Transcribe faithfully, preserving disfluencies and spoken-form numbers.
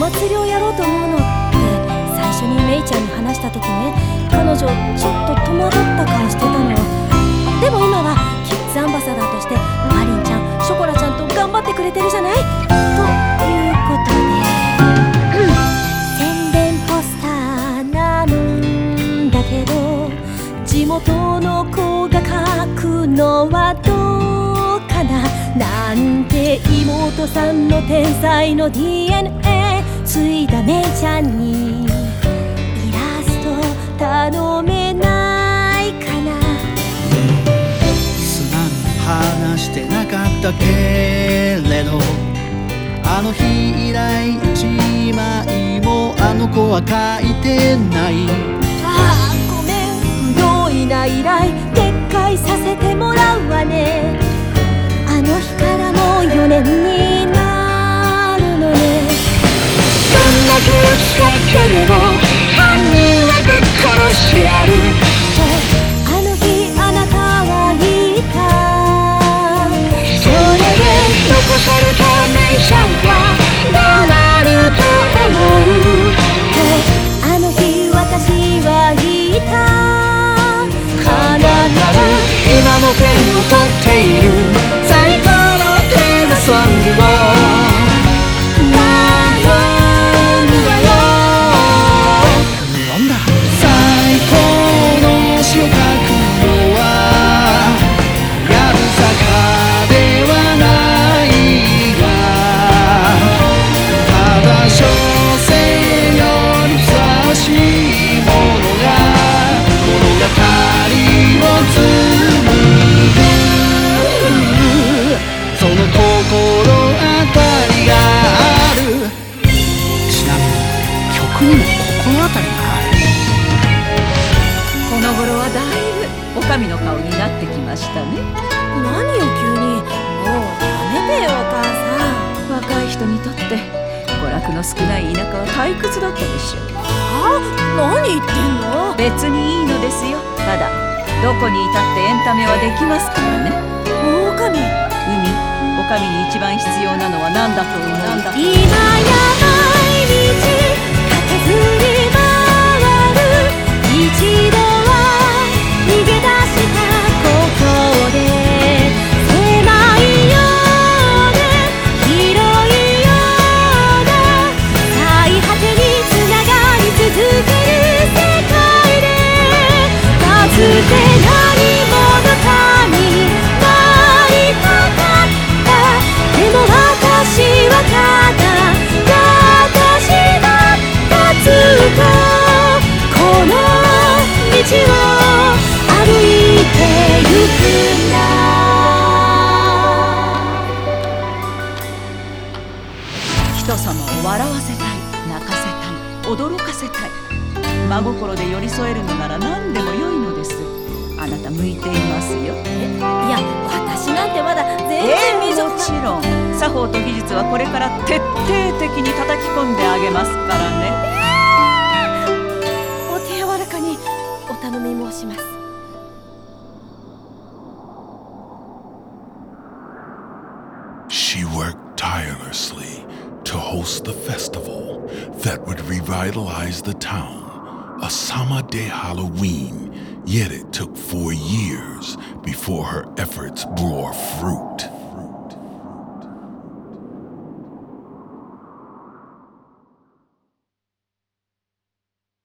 祭りをやろうと思うのって最初にメイちゃんに話した時ね、彼女ちょっと戸惑った顔してたの。でも今はキッズアンバサダーとしてマリンちゃん、ショコラちゃんと頑張ってくれてるじゃない。ということで、うん、宣伝ポスターなんだけど、地元の子が書くのはどうかななんて、妹さんの天才の ディーエヌエー 継いだメイちゃんにイラスト頼めないかな。 素直に話してなかったけれど、あの日以来一枚もあの子は書いてない。 ああごめん、不用意な依頼撤回させてもらうわね。あの日からもうよねんになるのね。 どんな気を使ってでも犯人はぶっ殺してやるとあの日あなたは言った。 それで残されたメイちゃんはどうなると思うとあの日私は言った。 必ず今もペンを取っている最高のテーマソングを頼むわよ。 なんだ最高の詩を書くのはやぶさかではないが、ただ小生よりふさわしいものが物語を紡ぐ。その心当たりがある。ちなみに曲にも心当たりがある。 この頃はだいぶおかみの顔になってきましたね。 何よ急に。もうやめてよお母さん。 若い人にとって娯楽の少ない田舎は退屈だったでしょう。 はあ、何言ってんの。 別にいいのですよ。ただどこにいたってエンタメはできますからね。 狼。 海、おかみに一番必要なのは何だと思う？なんだと思う？ 今や毎日駆けずり回る。一度は逃げ出したここで、狭いようで広いような最果てにつながり続ける世界で、かつて何者かになりたかった。でも私はただ私だったずっとこの道を歩いてゆくんだ。 人様を笑わせたい、泣かせたい、驚かせたい。真心で寄り添えるのなら何でも良いのです。あなた向いていますよ。 え、いや私なんてまだ全然未熟。 もちろん作法と技術はこれから徹底的に叩き込んであげますからね。 お手柔らかにお頼み申します。 She worked tirelessly to host the festival that would revitalize the town, a summer day Halloween, yet it took four years before her efforts bore fruit.